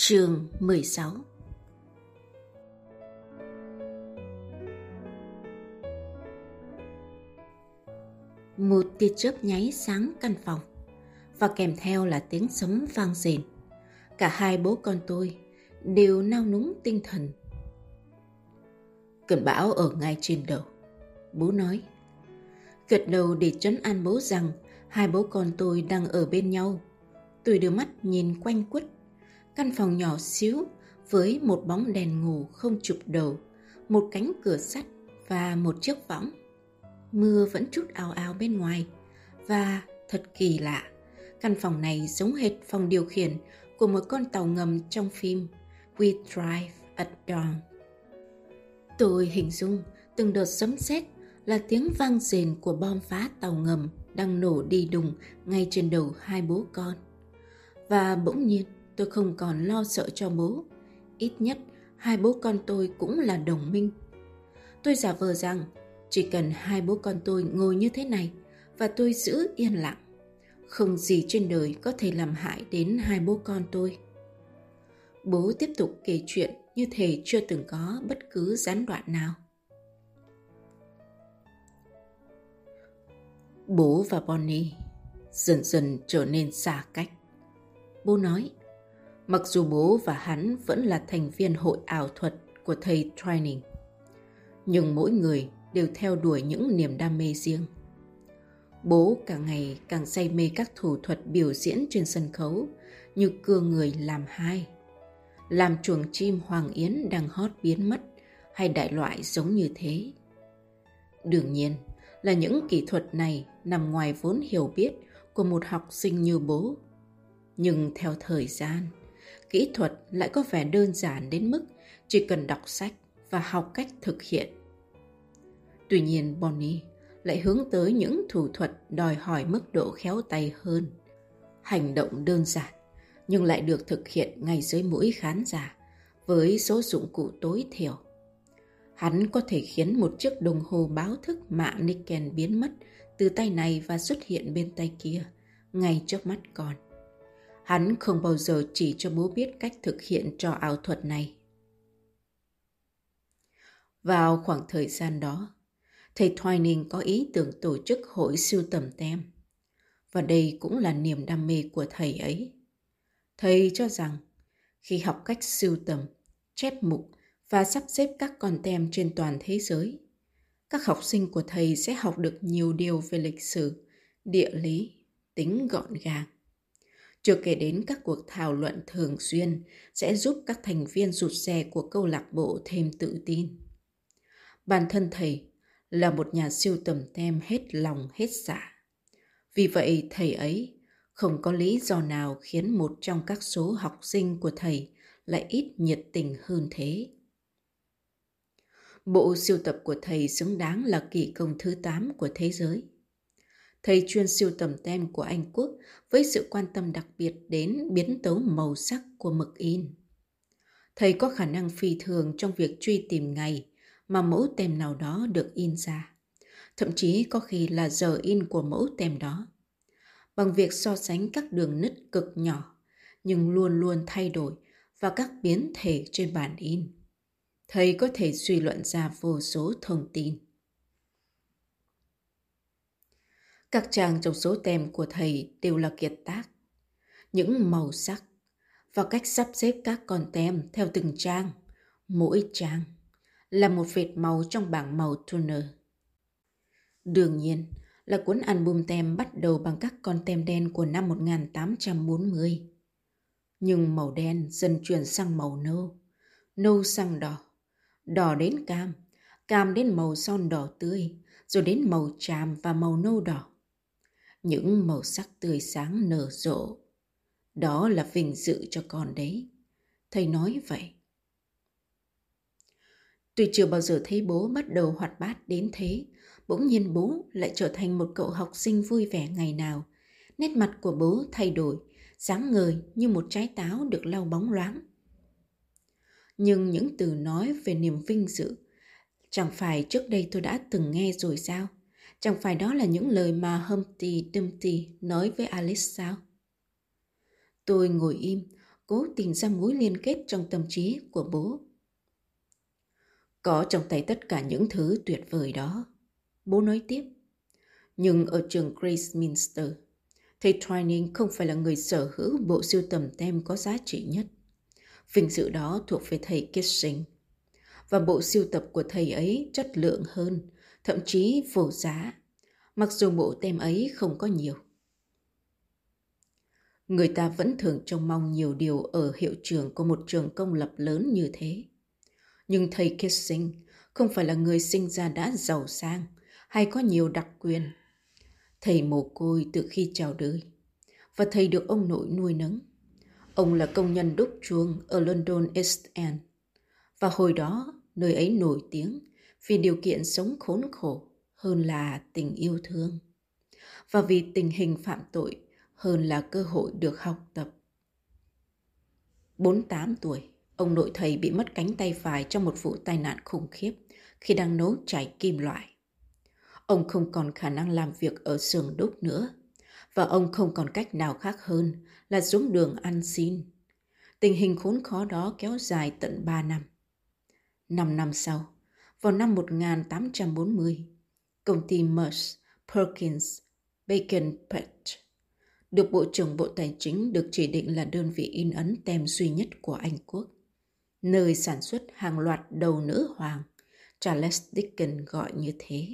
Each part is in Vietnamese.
Chương 16. Một tia chớp nháy sáng căn phòng, và kèm theo là tiếng sấm vang rền. Cả hai bố con tôi đều nao núng tinh thần. Cơn bão ở ngay trên đầu, bố nói. Gật đầu để trấn an bố rằng hai bố con tôi đang ở bên nhau. Tôi đưa mắt nhìn quanh quất. Căn phòng nhỏ xíu với một bóng đèn ngủ không chụp đầu, một cánh cửa sắt và một chiếc võng. Mưa vẫn trút ào ào bên ngoài, và thật kỳ lạ, căn phòng này giống hệt phòng điều khiển của một con tàu ngầm trong phim We Drive at Dawn. Tôi hình dung từng đợt sấm sét là tiếng vang rền của bom phá tàu ngầm đang nổ đi đùng ngay trên đầu hai bố con. Và bỗng nhiên tôi không còn lo sợ cho bố. Ít nhất hai bố con tôi cũng là đồng minh. Tôi giả vờ rằng chỉ cần hai bố con tôi ngồi như thế này và tôi giữ yên lặng, không gì trên đời có thể làm hại đến hai bố con tôi. Bố tiếp tục kể chuyện như thể chưa từng có bất cứ gián đoạn nào. Bố và Bonnie dần dần trở nên xa cách. Bố nói, mặc dù bố và hắn vẫn là thành viên hội ảo thuật của thầy Training, nhưng mỗi người đều theo đuổi những niềm đam mê riêng. Bố càng ngày càng say mê các thủ thuật biểu diễn trên sân khấu như cưa người làm hai, làm chuồng chim Hoàng Yến đang hot biến mất hay đại loại giống như thế. Đương nhiên là những kỹ thuật này nằm ngoài vốn hiểu biết của một học sinh như bố. Nhưng theo thời gian, kỹ thuật lại có vẻ đơn giản đến mức chỉ cần đọc sách và học cách thực hiện. Tuy nhiên Bonnie lại hướng tới những thủ thuật đòi hỏi mức độ khéo tay hơn. Hành động đơn giản nhưng lại được thực hiện ngay dưới mũi khán giả với số dụng cụ tối thiểu. Hắn có thể khiến một chiếc đồng hồ báo thức mạ Niken biến mất từ tay này và xuất hiện bên tay kia ngay trước mắt con. Hắn không bao giờ chỉ cho bố biết cách thực hiện trò ảo thuật này. Vào khoảng thời gian đó, thầy Twining có ý tưởng tổ chức hội sưu tầm tem. Và đây cũng là niềm đam mê của thầy ấy. Thầy cho rằng khi học cách sưu tầm, chép mục và sắp xếp các con tem trên toàn thế giới, các học sinh của thầy sẽ học được nhiều điều về lịch sử, địa lý, tính gọn gàng. Chưa kể đến các cuộc thảo luận thường xuyên sẽ giúp các thành viên rụt rè của câu lạc bộ thêm tự tin. Bản thân thầy là một nhà sưu tầm tem hết lòng hết dạ. Vì vậy thầy ấy không có lý do nào khiến một trong các số học sinh của thầy lại ít nhiệt tình hơn thế. Bộ sưu tập của thầy xứng đáng là kỳ công thứ 8 của thế giới. Thầy chuyên sưu tầm tem của Anh Quốc với sự quan tâm đặc biệt đến biến tấu màu sắc của mực in. Thầy có khả năng phi thường trong việc truy tìm ngày mà mẫu tem nào đó được in ra, thậm chí có khi là giờ in của mẫu tem đó. Bằng việc so sánh các đường nứt cực nhỏ nhưng luôn luôn thay đổi và các biến thể trên bản in, thầy có thể suy luận ra vô số thông tin. Các trang trong số tem của thầy đều là kiệt tác. Những màu sắc và cách sắp xếp các con tem theo từng trang, mỗi trang là một vệt màu trong bảng màu toner. Đương nhiên là cuốn album tem bắt đầu bằng các con tem đen của năm 1840. Nhưng màu đen dần chuyển sang màu nâu, nâu sang đỏ, đỏ đến cam, cam đến màu son đỏ tươi, rồi đến màu tràm và màu nâu đỏ. Những màu sắc tươi sáng nở rộ. Đó là vinh dự cho con đấy. Thầy nói vậy. Tuy chưa bao giờ thấy bố bắt đầu hoạt bát đến thế, bỗng nhiên bố lại trở thành một cậu học sinh vui vẻ ngày nào. Nét mặt của bố thay đổi, sáng ngời như một trái táo được lau bóng loáng. Nhưng những từ nói về niềm vinh dự, chẳng phải trước đây tôi đã từng nghe rồi sao? Chẳng phải đó là những lời mà Humpty Dumpty nói với Alice sao? Tôi ngồi im, cố tìm ra mối liên kết trong tâm trí của bố. Có trong tay tất cả những thứ tuyệt vời đó, bố nói tiếp. Nhưng ở trường Grace Minster, thầy Twining không phải là người sở hữu bộ sưu tầm tem có giá trị nhất. Vinh dự đó thuộc về thầy Kissing. Và bộ sưu tập của thầy ấy chất lượng hơn, thậm chí vô giá, mặc dù bộ tem ấy không có nhiều. Người ta vẫn thường trông mong nhiều điều ở hiệu trưởng của một trường công lập lớn như thế. Nhưng thầy Kissing không phải là người sinh ra đã giàu sang hay có nhiều đặc quyền. Thầy mồ côi từ khi chào đời, và thầy được ông nội nuôi nấng. Ông là công nhân đúc chuông ở London East End, và hồi đó nơi ấy nổi tiếng vì điều kiện sống khốn khổ hơn là tình yêu thương, và vì tình hình phạm tội hơn là cơ hội được học tập. 48 tuổi, ông nội thầy bị mất cánh tay phải trong một vụ tai nạn khủng khiếp khi đang nấu chảy kim loại. Ông không còn khả năng làm việc ở xưởng đúc nữa, và ông không còn cách nào khác hơn là xuống đường ăn xin. Tình hình khốn khó đó kéo dài tận 3 năm. 5 năm sau, vào năm 1840, công ty Merce, Perkins, Bacon Petch được Bộ trưởng Bộ Tài chính được chỉ định là đơn vị in ấn tem duy nhất của Anh Quốc, nơi sản xuất hàng loạt đầu nữ hoàng, Charles Dickens gọi như thế.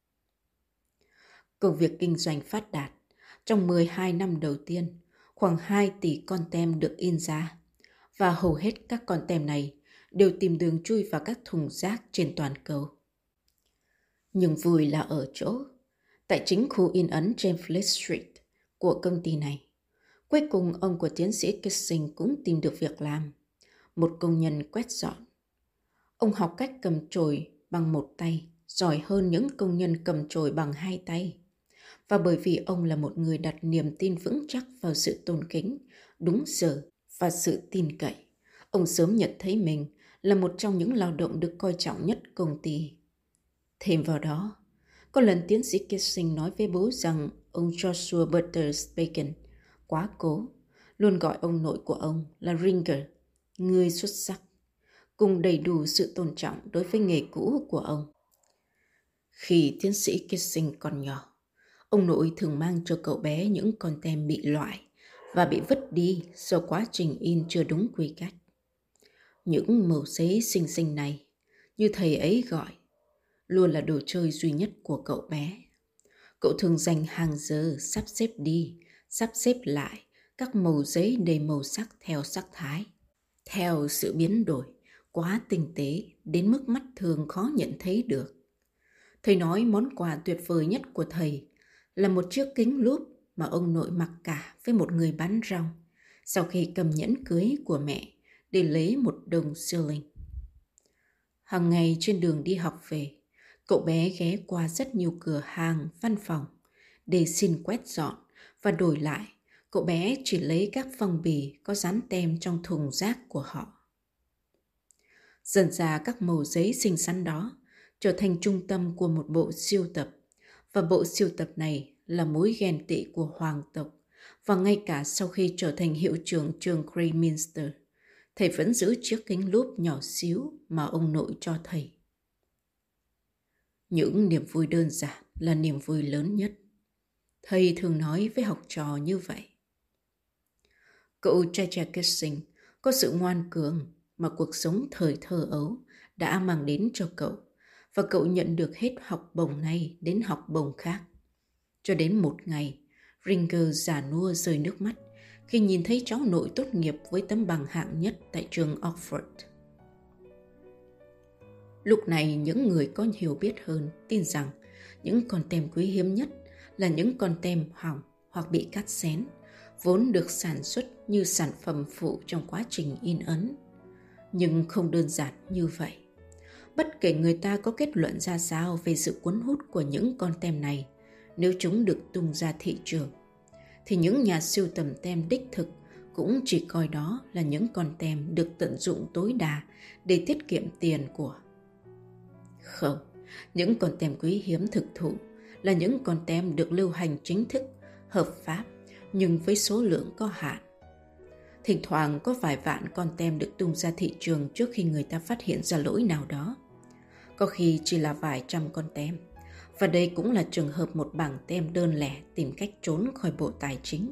Công việc kinh doanh phát đạt. Trong 12 năm đầu tiên, khoảng 2 tỷ con tem được in ra, và hầu hết các con tem này đều tìm đường chui vào các thùng rác trên toàn cầu. Nhưng vui là ở chỗ, tại chính khu in ấn trên Fleet Street của công ty này, cuối cùng ông của tiến sĩ Kissing cũng tìm được việc làm, một công nhân quét dọn. Ông học cách cầm chổi bằng một tay, giỏi hơn những công nhân cầm chổi bằng 2 tay. Và bởi vì ông là một người đặt niềm tin vững chắc vào sự tôn kính, đúng giờ và sự tin cậy, ông sớm nhận thấy mình là một trong những lao động được coi trọng nhất công ty. Thêm vào đó, có lần tiến sĩ Kissing nói với bố rằng ông Joshua Butters Bacon quá cố, luôn gọi ông nội của ông là Ringer, người xuất sắc, cùng đầy đủ sự tôn trọng đối với nghề cũ của ông. Khi tiến sĩ Kissing còn nhỏ, ông nội thường mang cho cậu bé những con tem bị loại và bị vứt đi do quá trình in chưa đúng quy cách. Những mẩu giấy xinh xinh này, như thầy ấy gọi, luôn là đồ chơi duy nhất của cậu bé. Cậu thường dành hàng giờ sắp xếp đi, sắp xếp lại các mẩu giấy đầy màu sắc theo sắc thái, theo sự biến đổi quá tinh tế đến mức mắt thường khó nhận thấy được. Thầy nói món quà tuyệt vời nhất của thầy là một chiếc kính lúp mà ông nội mặc cả với một người bán rong sau khi cầm nhẫn cưới của mẹ để lấy một đồng shilling. Hàng ngày trên đường đi học về, cậu bé ghé qua rất nhiều cửa hàng, văn phòng để xin quét dọn, và đổi lại, cậu bé chỉ lấy các phong bì có dán tem trong thùng rác của họ. Dần ra các mẩu giấy xinh xắn đó trở thành trung tâm của một bộ sưu tập, và bộ sưu tập này là mối ghen tị của hoàng tộc, và ngay cả sau khi trở thành hiệu trưởng trường Greyminster, thầy vẫn giữ chiếc kính lúp nhỏ xíu mà ông nội cho thầy. Những niềm vui đơn giản là niềm vui lớn nhất. Thầy thường nói với học trò như vậy. Cậu trai trẻ Kissing có sự ngoan cường mà cuộc sống thời thơ ấu đã mang đến cho cậu, và cậu nhận được hết học bổng này đến học bổng khác. Cho đến một ngày, Ringer già nua rơi nước mắt khi nhìn thấy cháu nội tốt nghiệp với tấm bằng hạng nhất tại trường Oxford. Lúc này những người có hiểu biết hơn tin rằng những con tem quý hiếm nhất là những con tem hỏng hoặc bị cắt xén, vốn được sản xuất như sản phẩm phụ trong quá trình in ấn. Nhưng không đơn giản như vậy. Bất kể người ta có kết luận ra sao về sự cuốn hút của những con tem này, nếu chúng được tung ra thị trường, thì những nhà sưu tầm tem đích thực cũng chỉ coi đó là những con tem được tận dụng tối đa để tiết kiệm tiền của. Không, những con tem quý hiếm thực thụ là những con tem được lưu hành chính thức, hợp pháp, nhưng với số lượng có hạn. Thỉnh thoảng có vài vạn con tem được tung ra thị trường trước khi người ta phát hiện ra lỗi nào đó. Có khi chỉ là vài trăm con tem. Và đây cũng là trường hợp một bảng tem đơn lẻ tìm cách trốn khỏi Bộ Tài chính.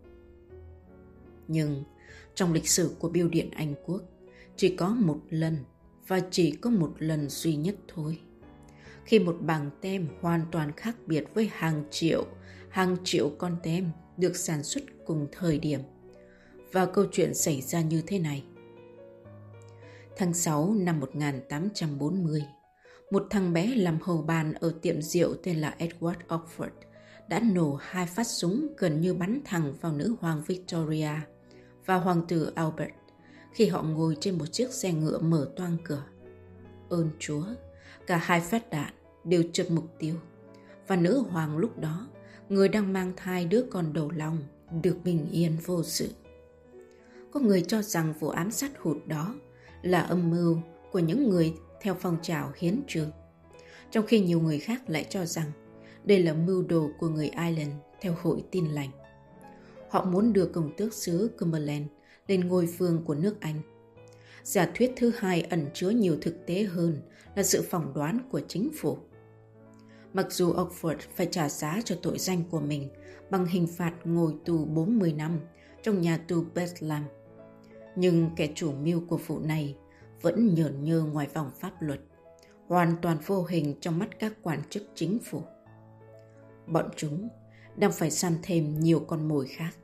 Nhưng trong lịch sử của bưu điện Anh Quốc, chỉ có một lần và chỉ có một lần duy nhất thôi. Khi một bảng tem hoàn toàn khác biệt với hàng triệu con tem được sản xuất cùng thời điểm. Và câu chuyện xảy ra như thế này. Tháng 6 năm 1840, một thằng bé làm hầu bàn ở tiệm rượu tên là Edward Oxford đã nổ 2 phát súng gần như bắn thẳng vào nữ hoàng Victoria và hoàng tử Albert khi họ ngồi trên một chiếc xe ngựa mở toang cửa. Ơn Chúa, cả 2 phát đạn đều trượt mục tiêu và nữ hoàng lúc đó, người đang mang thai đứa con đầu lòng, được bình yên vô sự. Có người cho rằng vụ ám sát hụt đó là âm mưu của những người theo phong trào hiến trường, trong khi nhiều người khác lại cho rằng đây là mưu đồ của người Ireland theo hội Tin lành. Họ muốn đưa công tước xứ Cumberland lên ngôi vương của nước Anh. Giả thuyết thứ hai ẩn chứa nhiều thực tế hơn là sự phỏng đoán của chính phủ. Mặc dù Oxford phải trả giá cho tội danh của mình bằng hình phạt ngồi tù 40 năm trong nhà tù Bethlehem, nhưng kẻ chủ mưu của vụ này vẫn nhởn nhơ ngoài vòng pháp luật, hoàn toàn vô hình trong mắt các quan chức chính phủ. Bọn chúng đang phải săn thêm nhiều con mồi khác.